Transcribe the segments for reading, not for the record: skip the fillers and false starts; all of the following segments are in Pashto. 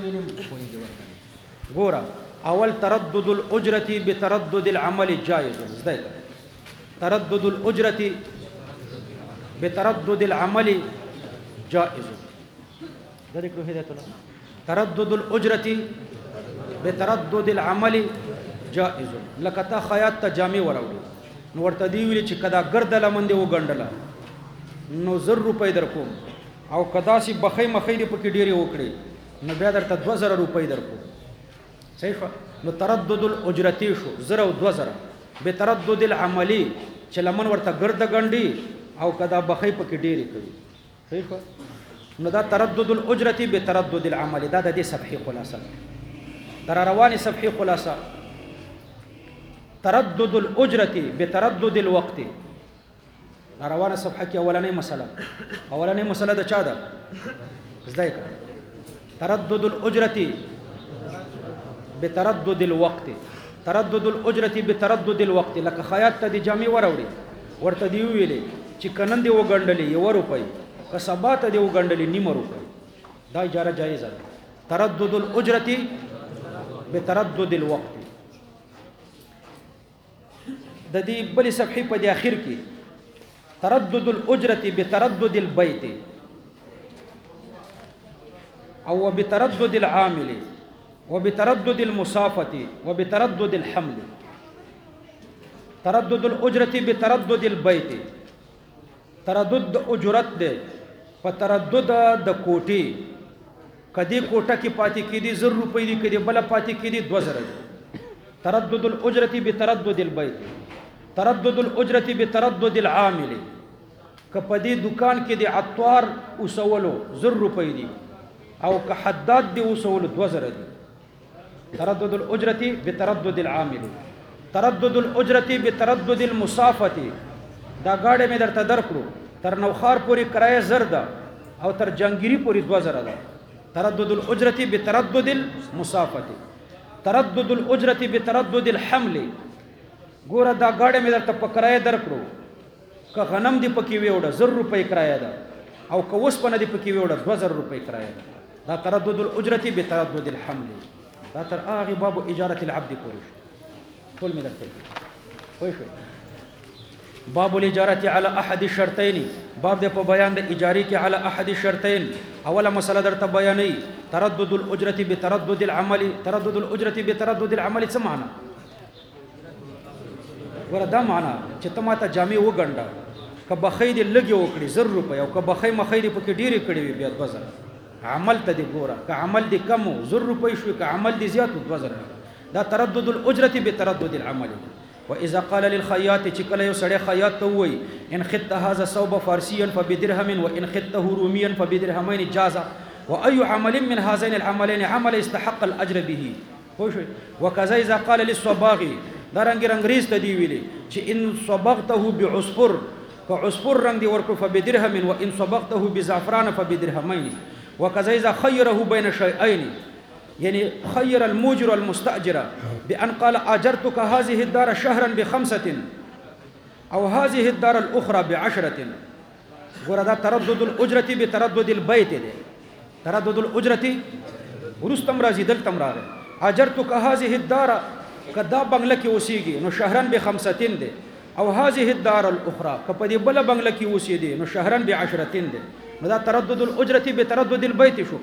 ویلم پوهېږي ورته ګوره اول تردد الاجرة بتردد العمل جائز زده تردد الاجرة بتردد العمل جائز ذلك له هداية الله تردد الأجرة بتردد العمل جائز لکه تا خیاط ته جامې وراوړې نو ورته دی ویلې چې کدا ګرده لمن دې وګنډله نو 1000 روپۍ در کوم او کدا سي بخې مخې دې پکې ډېرې وکړې نو بیا درته 2000 روپۍ در کوم صحیح شو نو تردد الاجرتی شو 1000 او 2000 بتردد العملي چې لمن ورته ګرده ګنډي او کدا بخې پکې ډېرې کوي صحیح شو نو دا تردد الاجرة بتردد العمل دا د دې صفحې خلاصه تر رواني صفحې خلاصه تردد الاجرة بتردد الوقت روانه صفحه کې اولنې مسله د چا ده زده تردد الاجرة بتردد الوقت تردد الاجرة بتردد الوقت لکه خیاط ته د جامې وراوړي ورته دی ویلې چې کنن دی وګنډلې 1 روپۍ که سبا ته دی وګنډلې 9 روپۍ دا اجاره جایزه ده تردد الاجرة بتردد الوقت د دې بلې صفحې په د اخر کې تردد الاجرة بتردد البيت او بتردد العامل وبتردد المسافة وبتردد الحمل تردد الاجرة بتردد البيت تردد اجرت ده په تردد د کوټي کدي کوټه کې پاتې کېدي 1000 روپۍ دي کدي بل پاتې کېدي 2000 تردد الاجرة بتردد البيت تردد الاجرة بتردد العامل کپدی دکان کې د عطار وسولو 1000 روپۍ دي او که حداد دی وسولو 2000 دي تردد الاجرة بتردد العامل تردد الاجرة بتردد المسافة دا گاڑی میں درته درکړو تر نوخار پوری کرایه زرده او تر جنگیری پوری 2000 ده تردد الاجرة بتردد المسافة تردد الاجرة بتردد الحمل ګوره دا گاڑی میں درته په کرایه درکړو که غنم دی پکې ویوړه 1000 روپۍ کرایه ده او که وسپنه دی پکې ویوړه 2000 روپۍ کرایه ده دا تردد الاجرة بتردد الحمل دا تر هغه باب اجاره العبد پوری ټول مې درته وایي شو باب الاجاره على احد الشرطين باب د په بیان د اجاري کې على احد الشرطين اوله مسله درته بیانې تردد الاجره بتردد العمل تردد الاجره بتردد العمل څه معنی وردا معنی چې تماته جامع وګنډه کبه خید لګي وکړي 1000 روپۍ او کبه خې مخې دې پکې ډېری کړي وي بیا 2000 عمل ته دی ګوره که عمل دی کم 1000 روپۍ شو که عمل دی زیات 2000 دا تردد الاجره بتردد العمل واذا قال للخياط چکله یو سړی خیاط ته وای ان خدت هذا صوب فارسيا فبدرهم وان خدته روميا فبدرهمين جاز واي عمل من هذين العملين عمل استحق الاجر به خوش وكذا اذا قال للصباغ درنګ رنگریز ته دی ویلي چې ان صبغته بعصفر كعصفر رنگ دی ورکو فبدرهم وان صبغته بزعفران فبدرهمين وكذا اذا خيره بين شيئين يعني خير الموجر المستأجر بأن قال أجرتك هذه الدار شهرا ب5 أو هذه الدار الأخرى ب10 وردا تردد الأجرة بتردد البيت دي. تردد الأجرة ورستم رازي دل تمرار أجرتك هذه الدار كدا بنگلك وسيجي نو شهرا ب5 دي أو هذه الدار الأخرى كبدي بلا بنگلك وسيدي نو شهرا ب10 دي ودا تردد الأجرة بتردد البيت شو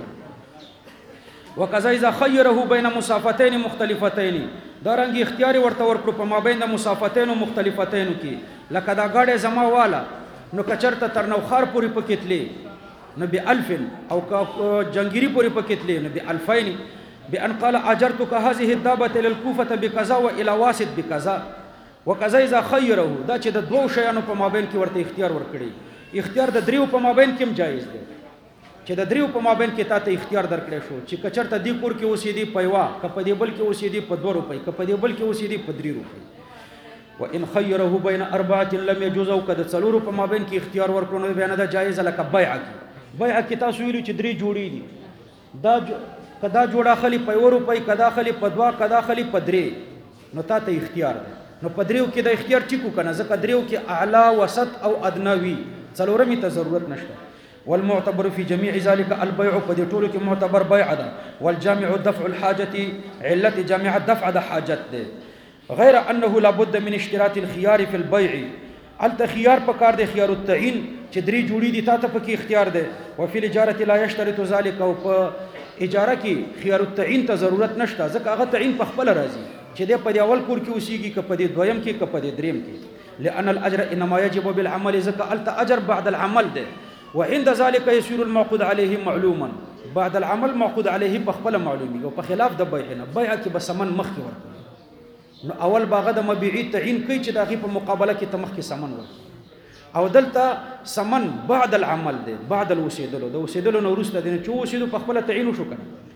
وكذا اذا خيره بين مسافتين مختلفتين دارنګ اختیار ورته ورکړو په مابین د مسافتین مختلفتین کې لکه دا غاډه زما والا نو کچرته تر نو خار پوری پکېتلې نو ب1000 او جنگيري پوری پکېتلې نو ب2000 بان قال اجرتك هذه الدابه للكوفه بكذا والى واسط بكذا وكذا اذا خيره دا چې د دوه شیانو په مابین کې ورته اختیار ورکړي اختیار د دریو په مابین کې جایز دی چې د دریو په مابین کې تاسو اختیار درکړې شو چې کچرته دی کور کې اوسېدي پيوا کپ دی بل کې اوسېدي په 2 روپۍ کپ دی بل کې اوسېدي په 3 روپۍ وان خيره بين 4 لم يجوز او کده څلورو په مابین کې اختیار ورکړو بیان دا جایز لکه بیع کې تاسو ویلو چې 3 جوړې دي دا کدا جوړه خلی په 1 روپۍ کدا خلی په 2 کدا خلی په 3 نو تاسو اختیار ده نو په دریو کې د اختیار ټیکو کنه ځکه دریو کې اعلی وسط او ادنوي څلورمې ته ضرورت نشته والمعتبر في جميع ذلك البيع په دې ټولو کې معتبر بيع ده والجامع دفع الحاجة علت جامع دفع د حاجت ده غیر انه لابد من اشتراط الخيار في البيع الته خيار پکار دی خيار التعین چې درې جوړې دي تاسو پکې اختیار دی وفي الاجاره لا يشترط ذلك او په اجاره کې خيار التعین ته ضرورت نشته ځکه هغه تعین په خپل راځي چې د په اول کور کې اوسېږي که په دې دویم کې که په دې دریم کې لان الاجر انما يجب بالعمل ځکه الته اجر بعد العمل ده وعند ذلك يصير المعقود عليه معلوما بعد العمل معقود عليه په خپل معلومي او په خلاف د بيع نه بيع کې به سمن مخکې ورکړي نو اول باغه د مبيعي تعین کوي چې دغه په مقابله کې تمخ کې سمن ورکړي او دلته سمن بعد العمل ده بعد الوسیدلو د وسیدلو نو وروسته د چې وسیدو په خپل تعین وشو کنه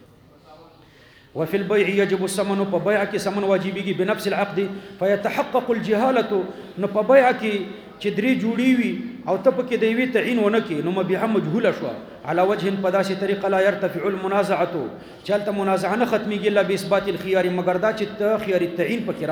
وفي البيع يجب الثمن فبيع کې سمن واجبيږي بنفس العقد فيتحقق الجهاله نو په بيع کې چې درې جوړي وي او ته پکې د یوې تعین ونه کې نو مبيعه مجهوله شو على وجه په داسې طریقه لا يرتفع المنازعه چلته منازعه نه ختميږي الا باثبات الخيار مگر دا چې ته خيار التعین پکې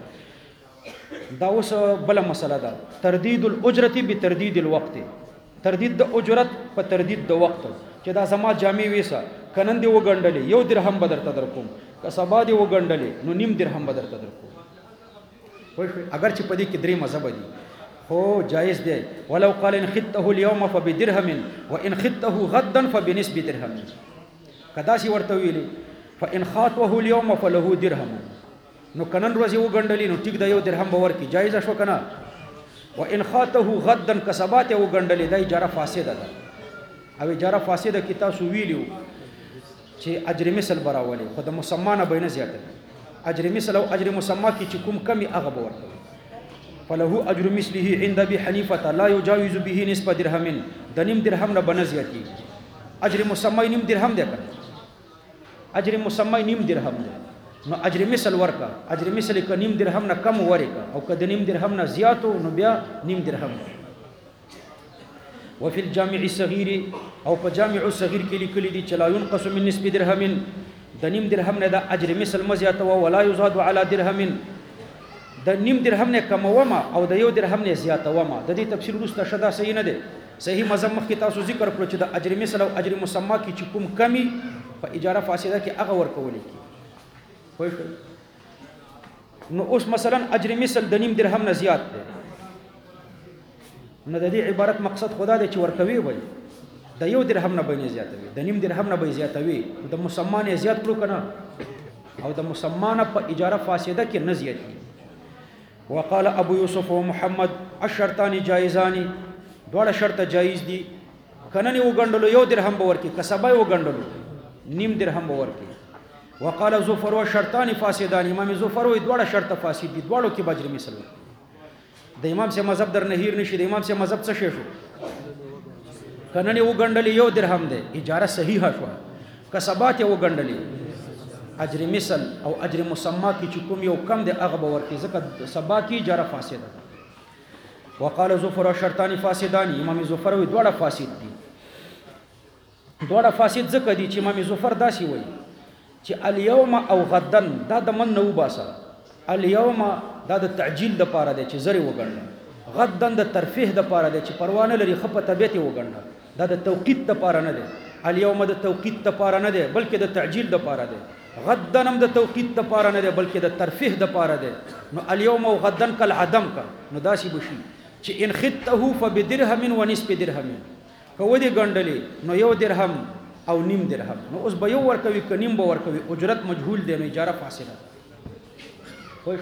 راولي دا اوس بل مسله ده تردید الاجره بتردید الوقت تردید د اجرت په تردید د وخت چې دا زما جامع ویسا کنن دی وګڼډلې یو درهم بدر ته درکوم که سبا دی وګڼډلې نو نیم درهم بدر ته درکوم اگر چې په دې کې درې مذهب دي هو جائز دی ولو قال ان خدته اليوم فبدرهم وان خدته غدا فبنصف درهم کدا شي ورته ویلي فان خاطه اليوم فله درهم نو کنن ورځ وګڼډلې نو ټیک دا یو درهم باور کی جائز شو کنه وان خاطه غدا کسبات وګڼډلې دا اجاره فاسده ده او اجاره فاسده کی تاسو ویلو چې اجر مثل براولي خو د مسمانه بینه زیاته اجر مثل او اجر مسما کی چې کوم کمی هغه باور فله اجر مثله عند ابي حنيفه لا يجاوز به نصف درهم د نیم درهم نه بنزياتي اجر مسما نیم درهم ده اجر مسما نیم درهم ده نو اجر مثل ورکا اجر مثل ک نیم درهم نه کم ورکا او ک د نیم درهم نه زیاتو نو بیا نیم درهم وفي الجامع الصغير او په جامع الصغير کې لیکلي دي چې لا ينقص من نصف درهم د نیم درهم نه د اجر مثل مزیات او ولا يزاد على درهم د نیم درهم نه کم وما او د یو درهم نه زیات وما د دې تفسیر وروسته شدا صحیح نه ده صحیح مذهب مخ کې تاسو ذکر کړو چې د اجر مثل او اجر مسما کې چې کوم کمی په اجاره فاسده کې هغه ورکول کی نو اوس مثلا اجر مثل د نیم درهم نه زیات ده نو د دې عبارت مقصد خدا دی چې ورکوي وي د یو درهم نه بینه زیاتوي د نیم درهم نه به زیاتوي د مسمان یې زیات کړو کنه او د مسمان په اجاره فاسده کې نه زیاتي وقال ابو يوسف ومحمد الشرطان جائزان دواړه شرط جایز دي کنه نه وګڼډلو یو درهم به ورکی کسبای وګڼډلو نیم درهم به ورکی وقال زفر والشرطان فاسدان امام زفر وی دواړه شرط فاسد دي دواړو کې بجر مثل د امام سے مذهب در نهیر نشي د امام سے مذهب څه شو کنه نه وګڼډلې یو درهم ده اجاره صحیحه شو کسبات یو وګڼډلې اجر مثل او اجر مسما کی چې کوم یو کم ده هغه باور کی ځکه سبا کی اجاره فاسده وقال زفر والشرطان فاسدان امام زفر وی دواړه فاسد دي دواړه فاسد ځکه دي چې امام زفر داسي وایي چې اليوم او غدن دا د من نو باسه اليوم دا د تعجیل د پاره دی چې زری وګڼل غدن د ترفیه د پاره دی چې پروانه لري خپه طبيعت وګڼل دا د توقیت د پاره نه دی اليوم د توقیت د پاره نه دی بلکې د تعجیل د پاره دی غدن هم د توقیت د پاره نه دی بلکې د ترفیه د پاره دی نو اليوم او غدن کل عدم کا نو داسي بشي چې ان خدته فبدرهم ونصف درهم کو دې ګڼډلې نو یو درهم او نیم درهم نو اوس به یو ورکوي ک نیم به ورکوي اجرت مجهول دی نو اجاره فاسده خوي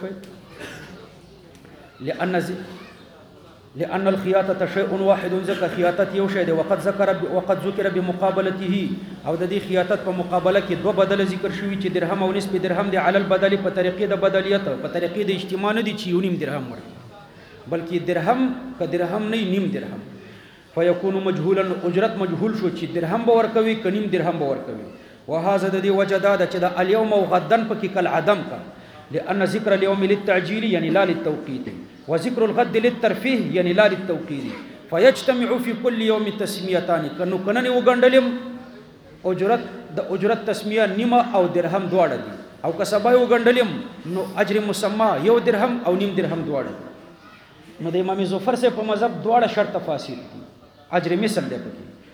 لأن الخياطة شيء واحد ذكر خياطة یو شی دی وقد ذكر بمقابلته او د دې خياطت په مقابله کې دوه بدل ذکر شوی چې درهم او نصف درهم دی علی البدل په طریقې د بدلیت په طریقې د اجتماع نه دي چې یو نیم درهم ورکړي بلکې درهم ک درهم نه نیم درهم فيكون مجهولا اجرت مجهول شو چې درهم به ورکوي ک نیم درهم به ورکوي وهذا د دې وجدا د چې د اليوم او غدن په کې کل عدم کا لأن ذكر اليوم للتعجيل يعني لا للتوقيت وذكر الغد للترفيه يعني لا للتوقيت فيجتمع في كل يوم تسميتان كنو کننی وګڼډلم اجرت د اجرت تسمیه نیمه او درهم دواړه دي او کسبای وګڼډلم نو اجر مسما یو درهم او نیم درهم دواړه نو د امام زفر سے په مذهب دواړه شرط فاسد دي اجر مثل دی پکې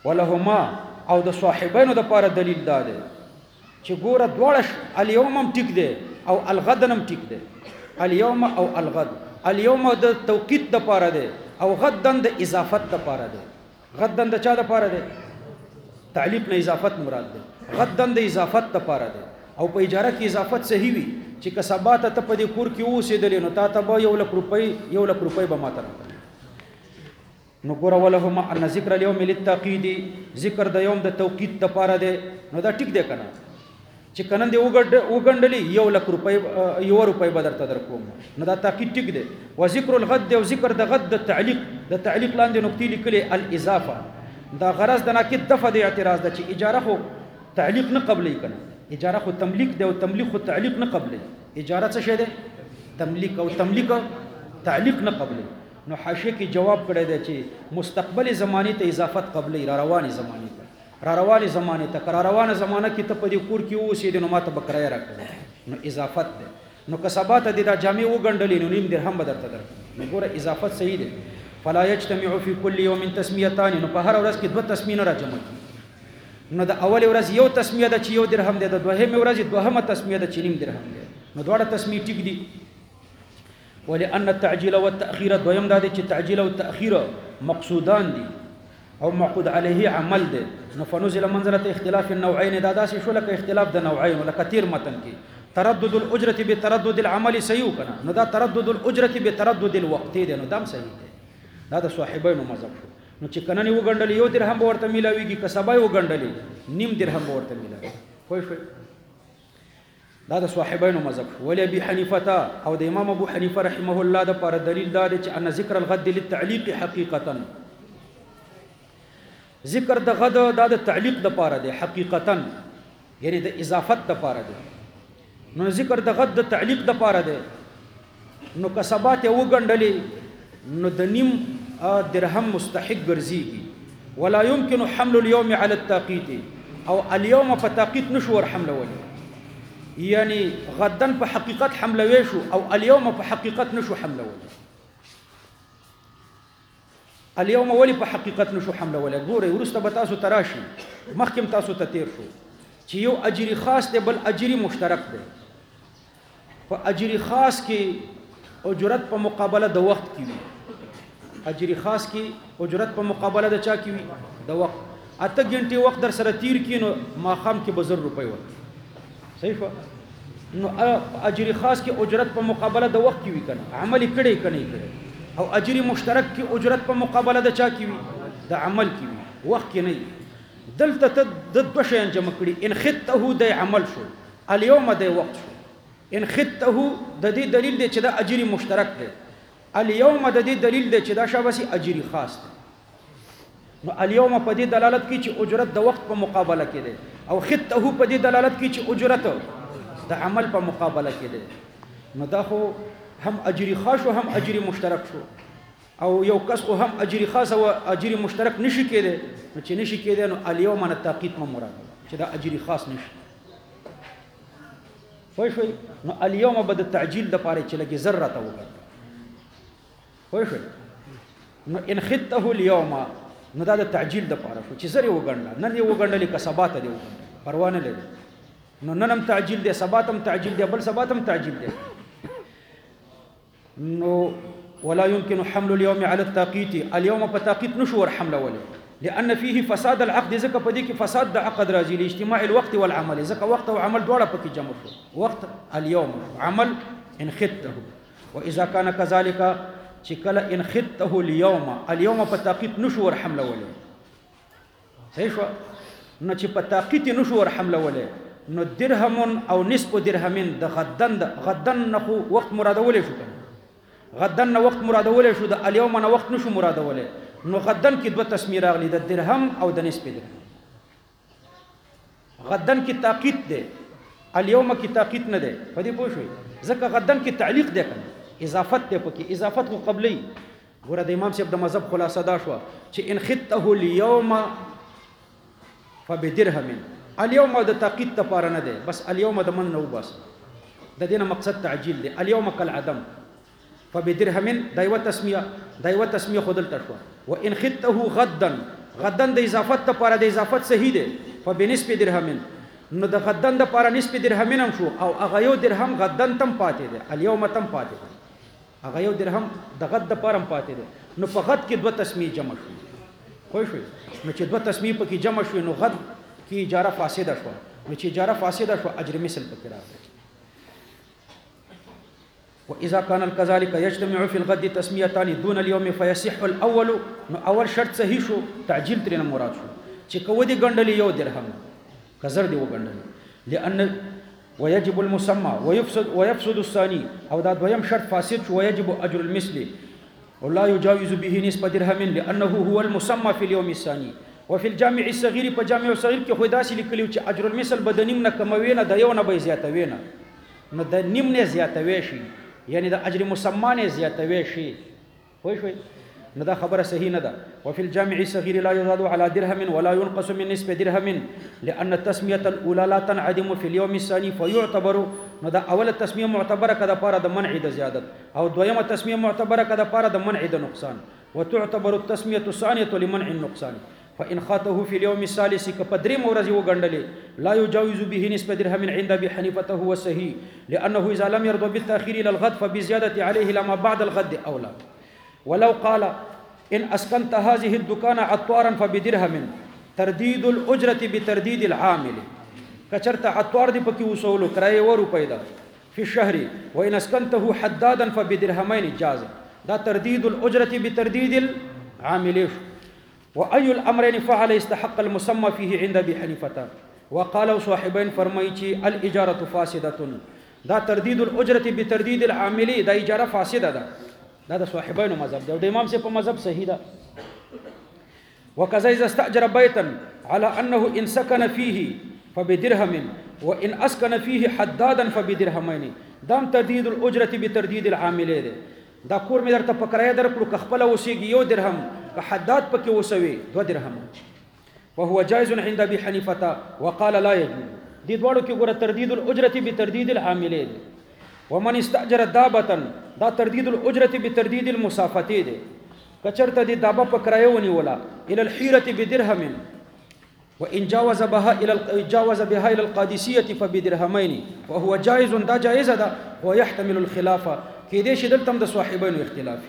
ولهما او د صاحبینو د پاره دلیل دا دی چې ګوره دواړه الیوم هم ټیک دی او الغد هم ټیک دی. الیوم او الغد، الیوم د توقیت د پاره دی او غدن د اضافت د پاره دی. غدن د چا د پاره دی؟ تعلیق نه اضافت مراد دی. غدن د اضافت د پاره دی او په اجاره کې اضافت صحیح وي چې کسبات ته په دې کور کې اوسېدلې نو تا ته به 1 لک روپۍ به ماته راکړي. نو ګوره ولهما ان ذکر اليوم للتقید، ذکر د یوم د توقید د پاره دی. نو دا ټیک دی کنه چې کنن دی وګڼډلې 1 لک روپۍ 1 روپۍ به درته درکوم، نو دا تاکید ټیک دی. و ذکر الغد او ذکر د غد د تعلیق لاندې نقطې لیکلې الاضافه، دا غرض د ناقد دفع د اعتراض ده چې اجاره خو تعلیق نه قبلې کنه، اجاره خو تملیک دی او تملیک خو تعلیق نه قبلې. اجاره څه شی دی؟ تملیک، او تملیک تعلیق نه قبلې. نو حاشیه کې جواب کړی دی چې مستقبل زمانه ته اضافت قبلې، را روانې زمانه ته، را روانې زمانه ته، را روانه زمانه کې ته په دې کور کې اوسېدې نو ماته به کرایه راکړې، نو اضافت دی. نو که سبا ته دې دا جامې وګڼډلې نو 1 درهم به درته درکړي. نو ګوره اضافت صحیح دی. فلا یجتمع فی کل یوم تسمیتان، نو په هر ورځ کې 2 تسمیې نه راجمع کېږي. نو د اول ورځ یو تسمیه ده چې 1 درهم دی، د دوهمې ورځ دوهمه تسمیه ده چې 1 درهم دی. نو دواړه تسمیې ټیک دي. ولأن التعجيل والتأخير، دویم دا دی چې تعجیل او تأخیر مقصودان دي او معقود علیه عمل دی. نو فنزل منزله اختلاف النوعین، دا داسې شو لکه اختلاف د نوعین، لکه تیر متن کې تردد الاجره بتردد العمل صحیح کنه، نو دا تردد الاجره بتردد الوقت دی، نو دا هم صحیح دی. دا د صاحبینو مذهب شو. نو چې کنن وګڼډلې 1 درهم به ورته میلاویږي، که سبا وګڼډلې 1.5 درهم به ورته میلاوي. پوه شئ؟ دا د صاحبینو مذهب شو. ولی ابي حنیفه او د امام ابو حنیفه رحمه الله د پر دلیل دا دی چې ان ذکر الغد للتعلیق حقیقتا، ذکر د غد دا د تعلیق د پاره دی حقیقتا، یعنی د اضافت د پاره دی. نو ذکر د غد د تعلیق د پاره دی. نو که سبا ته وګڼډلې نو د 1.5 درهم مستحق ګرځيږي. ولا يمكن حمل اليوم على التاقيت، او اليوم په تاقيت نشو ور حملولی، یعنی غدن په حقیقت حملوي شو او اليوم په حقیقت نشو حملولی. اليوم ولی په حقیقت نشو حملولی. ګورئ ورسته به تاسو تراشي، مخکم تاسو ته تیر شو چې یو اجری خاص دی بل اجری مشترک دی. په اجری خاص کې اجرت په مقابله د وخت کې وي. اجری خاص کې اجرت په مقابله د چا کې وي؟ د وخت. 8 غنټې وخت در سره تیر کړي نو ماښام کې به 1,000 روپۍ ورکړي. صحیح شو؟ نو اجری خاص کې اجرت په مقابله د وخت کې وي کنه، عمل کړي کنه کړي. او اجری مشترک کې اجرت په مقابله د چا کې وي؟ د عمل کې وي، وخت کې نه. دلته ته د 2 شیان جمع کړي. ان خدته د عمل شو، اليوم د وخت شو. ان خدته د دې دلیل دی چې دا اجری مشترک دی، اليوم د دې دلیل دی چې دا شابسي اجری خاص دی. نو اليوم په دې دلالت کوي چې اجرت د وخت په مقابله کې دی، او خدته په دې دلالت کوي چې اجرت د عمل په مقابله کې دی. نو دا خو هم اجری خاص او هم اجری مشترک شو. او یو کس خو هم اجری خاص او اجری مشترک نشي کېده. نو چې نشي کېده نو اليوم نه تاقید مو مراد چې دا اجری خاص نشي. پوه شئ؟ نو اليوم به د تعجیل د پاره چې لګي ذره ته وګورئ. پوه شئ؟ نو ان خدته اليوم، نو دا د تعجیل د پاره شو چې زری وګڼل، نن یې وګڼلې که سبا ته دی وګڼل، پروا نه لري. نو نن هم تعجیل دی، سبا هم تعجیل دی، بل سبا هم تعجیل دی. نو ولا يمكن حمل اليوم على التاقيت، اليوم په تاقيت نشو ور حملوله، لأن فيه فساد العقد، ځکه په دې کې فساد د عقد راځي، لاجتماع الوقت والعمل، ځکه وخت او عمل دواړه پکې جمع شو. وخت اليوم، عمل ان خدته. واذا كان كذلك، چې کله ان خدته اليوم په تاقيت نشو ور حملوله. صحیح شو؟ نو چې په تاقيت نشو ور حملوله نو درهم او نصف درهمین د غدن نه وخت مرادوله شو کنه. غدن نه وخت مرادوله شو، د اليوم نه وخت نشو مرادوله. نو غدن کې 2 تسمیه راغلي، د درهم او د نصف درهم. غدن کې تاقید دی، اليوم کې تاقید نه دی. په دې پوه شئ؟ ځکه غدن کې تعلیق دی کنه، اضافت دی پکې، اضافت خو قبلی. ګوره د امام صاحب د مذهب خلاصه دا شو چې ان خدته اليوم فبدرهم، اليوم د تاقید ته پاره نه دی، بس اليوم د من نو بس د دینه مقصد تعجیل دی. اليوم كالعدم فبدرهم دایو تسمیه خودل تشوا. وان خدته غدا، غدن د اضافت لپاره د اضافت صحیح دی فبنسب درهم نو د غدن د لپاره نسب درهم هم شو او هغه یو درهم غدن تم پاتې دی الیوم تم پاتې دی هغه یو درهم د غد د لپاره پاتې دی نو په غد کې دوه تسمیه جمع شو خو شو نو چې دوه تسمیه پکې جمع شو نو غد کې اجاره فاسده شو نو چې اجاره فاسده شو اجر مثل پکې راغی واذا كان كذلك يجتمع في الغد تسميتان دون اليوم فيصح الاول نو اول شرط صحیح شو تعجیل ترنه مراد شو چې کو دي ګندلې یو درهم کزر دی وګندل لان ويجب المسمى ويفسد الثاني او دا دویم شرط فاسد شو ويجب اجر المثل ولا يجاوز به نسبه درهم لانه هو المسمى في اليوم الثاني وفي الجامع الصغير په جامع صغير کې خو داسې لیکلو چې اجر المثل بدنیم نه کموي نه د یو نه به زیاتوي نه نو د نیم نه زیاتوي شي یعنی د اجر مسمى نه زیاتوي شي خو شوي نو دا خبره صحیح نه ده وفي الجامع الصغير لا يزاد على درهم ولا ينقص من نسبه درهم لان التسميه الاولى لا تنعدم في اليوم الثاني فيعتبر نو دا اول تسمیه معتبره کده پاره د منع د زیادت او دویمه تسمیه معتبره کده پاره د منع د نقصان وتعتبر التسمیه الثانيه لمنع النقصان فان خاطه في اليوم الثالث كقدر مورز وغندل لا يجاوز به نسبه درهم عند ابي حنيفه هو صحيح لانه اذا لم يرضى بالتاخير الى الغد فبزياده عليه لما بعد الغد اولى ولو قال ان اسكنت هذه الدكان عطارا فبدرهم ترديد الاجره بترديد العامل کچرته عطار دی پکې وسولو کرای و روپۍ ده په شهر وان اسكنته حدادا فبدرهمين جاز دا ترديد الاجره بترديد العامل واي الامرين فعل استحق المسمى فيه عند ابي حنيفه وقالوا صاحبين فرمایي الاجاره فاسده دا ترديد الاجره بترديد العامل دا اجاره فاسده ده دا د صاحبینو مذهب دی د امام سے په مذهب صحیح ده وكذا اذا استاجر بيتا على انه ان سكن فيه فبدرهم وان اسكن فيه حدادا فبدرهمين دام ترديد الاجره بترديد العامل ده دا کور مې درته پکرایا درکړو که خپل وسیږي یو درهم که حداد پکې وسوي دو درهم وهو جائز عند ابي حنيفه وقال لا يجوز دې دواړو کې ګوره ترديد الاجره بترديد العامل ده ومن استاجر دابه دا ترديد الاجره بترديد المسافه ده کچرته دې دابه پکرایا ونیولا الى الحيره بدرهم وان جاوز بها الى القادسيه فبدرهمين وهو جائز دا جائز ده ويحتمل الخلافه کې دې شدل تم د صاحبینو اختلافي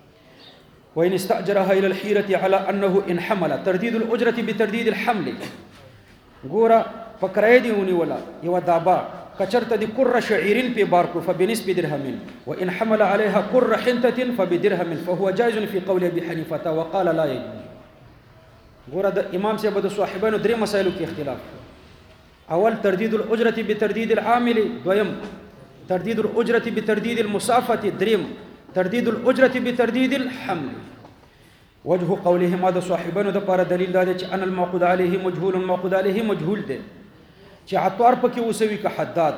وان استاجرها الى الحيره على انه ان حمل ترديد الاجره بترديد الحمل ګوره پکرایا دی ونیولا یو دابه کچرته دي قر شعير في باركو فبنسب درهم وان حمل عليها قر حنته فبدرهم فهو جائز في قول ابي حنيفه وقال لا يجوز ګوره د امام صاحب د صاحبانو درې مسایلو کې اختلاف اول ترديد الاجره بترديد العامل دویم ترديد الاجره بترديد المسافه دریم ترديد الاجره بترديد الحمل وجه قولهما د صاحبانو د لپاره دلیل دا دی چې ان المعقود عليه مجهول المعقود عليه مجهول دی چې عطار پکې وسوي که حداد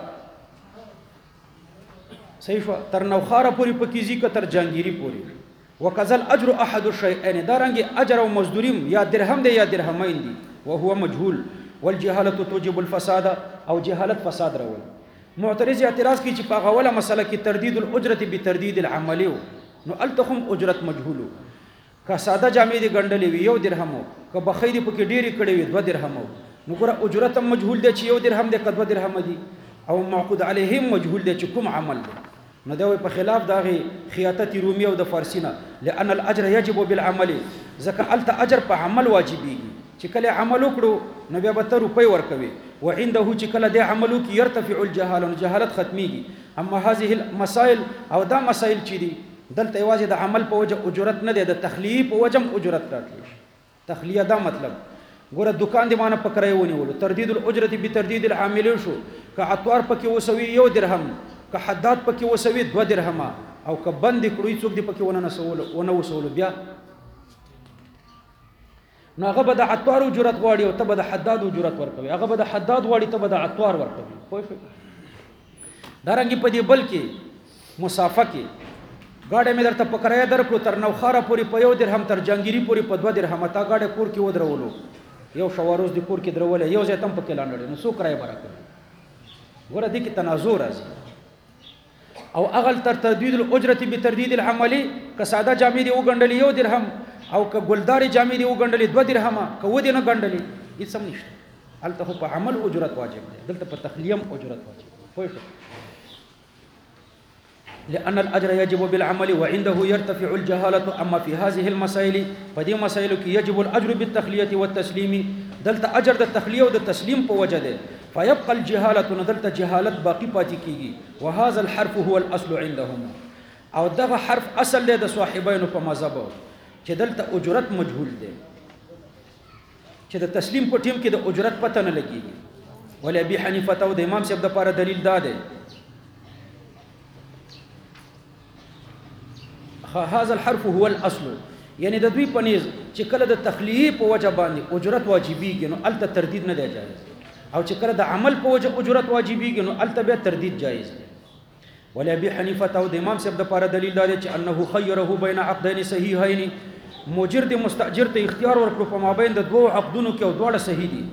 صحیح تر نوخاره پوری پکې زی که تر جانگیری پوری وکذل اجر احد الشيئين دارنګ اجر او مزدوریم یا درهم دی یا درهمین دی وهو مجهول والجهاله توجب الفساد او جهالت فساد راول معترض اعتراض کی چې په غوله مسله کې تردید الاجره بتردید العمل نو التخم اجرت مجهول کا ساده جامې دی ګندلې یو درهم که بخیری پکې ډېری کړي وي 2 درهم نو ګره اجرت مجهول دی چې یو درهم دی که 2 درهم دی او معقود علیهم مجهول دی چې کوم عمل دی نو دا په خلاف دغه خیاطت رومي او د فارسینه لان الاجر يجب بالعمل ځکه الته اجر په عمل واجبېږي چې کله عمل وکړو نو بیا به ته روپۍ ورکوي وعنده چې کله د عملو کې يرتفع الجهاله جهالت ختميږي اما هذه المسائل او دا مسائل چې دي دلته یوازې د عمل په وجه اجرت نه دی د تخلیه په وجه اجرت راکړي تخلیه دا مطلب ګوره دکان دی مانه پکړای ونیولو تردید الاجره بتردید العامل شو که عطار پکې وسوي یو درهم که حداد پکې وسوي 2 درهم او که بند کړوي څوک دی پکې ونه وسول بیا نو هغه به د عطار اجرت غواړي او ته به د حداد اجرت ورکوي هغه به د حداد غواړي ته به د عطار ورکوي پوه شئ دارنګ په دې بل کې مسافه کې گاڑی میں درته پکرایا درکړو تر نوخاره پوری په 1 درهم تر جنگيري پوری په 2 درهم تا گاڑی کور کې ودرولو یو شواروز د کور کې درولې یو ځای تم پکې لاندې نو سو کرای برکه ګوره دې کې تنازع راځي او اغل تر تردید الاجره بتردید العملي که ساده جامې دی وګندل یو درهم او که ګلداري جامې دی وګڼلې 2 درهمه که ودی نه ګڼلې هیڅ هم نشته هلته خو په عمل اجرت واجب دی دلته په تخلیه هم اجرت واجب پوه شو لأن الأجر يجب بالعمل وعنده يرتفع الجهالة أما في هذه المسائل فدي مسائل يجب الأجر بالتخلية والتسليم دلت أجر التخلية والتسليم بوجده فيبقى الجهالة دلت جهالة باقي باتيكي وهذا الحرف هو الأصل عندهم أو دغه حرف أصل ده صاحبين بمذهبه چې دلت أجرت مجهول ده چې د تسلیم په ټیم کې د اجرت پته نه لګيږي ولې ابي حنیفه او د امام صاحب د لپاره دلیل دا ده هذا الحرف هو الاصل یعنی د دوی پنيز چې کله د تخلیه په وجه باندې اجرت واجبېږي نو الته تردید نه دی جایز او چې کله د عمل په وجه اجرت واجبېږي نو الته به تردید جایز دی ولې ابي حنیفه او د امام صاحب د لپاره دلیل دا دی چې انه خيره بين عقدين صحيحين مجر د مستاجر ته اختیار ورکړو په مابین د دوه عقدونو کې او دواړه صحیح دي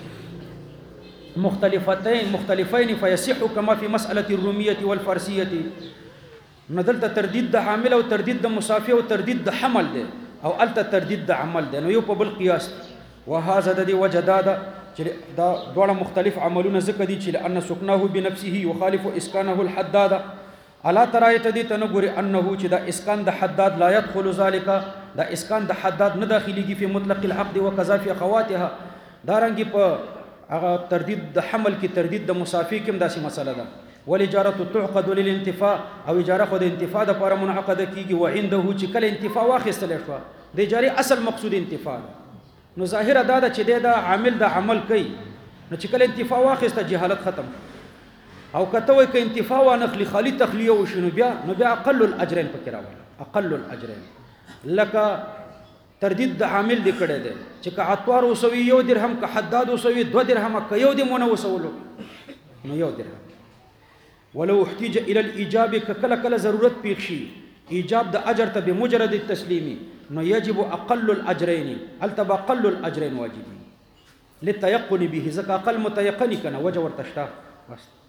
مختلفين فيصح كما في مسألة الرومية والفارسية ندلته تردید د عامل او تردید د مسافه او تردید د حمل دی او الته تردید د عمل دی نو یو په بل قیاس وهذا د وجداده چې دا دواړه مختلف عملونه ذکر دي چې ان سكنه بنفسه يخالف اسكانه الحداد الا ترایت دي تنګوري انه چې دا اسکان د حداد لا يدخل ذلك دا اسکان د حداد نه داخليږي په مطلق العقد وكذا في اخواتها دا رنګي په هغه تردید د حمل کې تردید د مسافه کې هم داسې مسله ده والاجاره تعقد للانتفاع او اجاره خو د انتفاع د لپاره منعقد کیږي وعنده چې کله انتفاع واخیستل شو د اجاره اصل مقصود انتفاع نو ظاهر دا چې دا عامل د عمل کوي نو چې کله انتفاع واخیسته جهالت ختم او کته وای ک انتفاع ونخلی خالی تخلیه وشنو بیا اقل الاجرين پکې راوړل اقل الاجرين لکه تردید د عامل دی کړه دی چې که اتوار وسوي 1 درهم که حداد وسوي 2 درهم که یو دی مونږ وسولو نو 1 درهم ولو احتاج الى الايجاب ككل كل ضرورت پیښي ایجاب د اجر ته بمجرد التسلیم نو يجب اقل الاجرين التبا اقل الاجرين واجبي للتيقن به ذکا اقل متيقن کنه وجه ورتشتا بس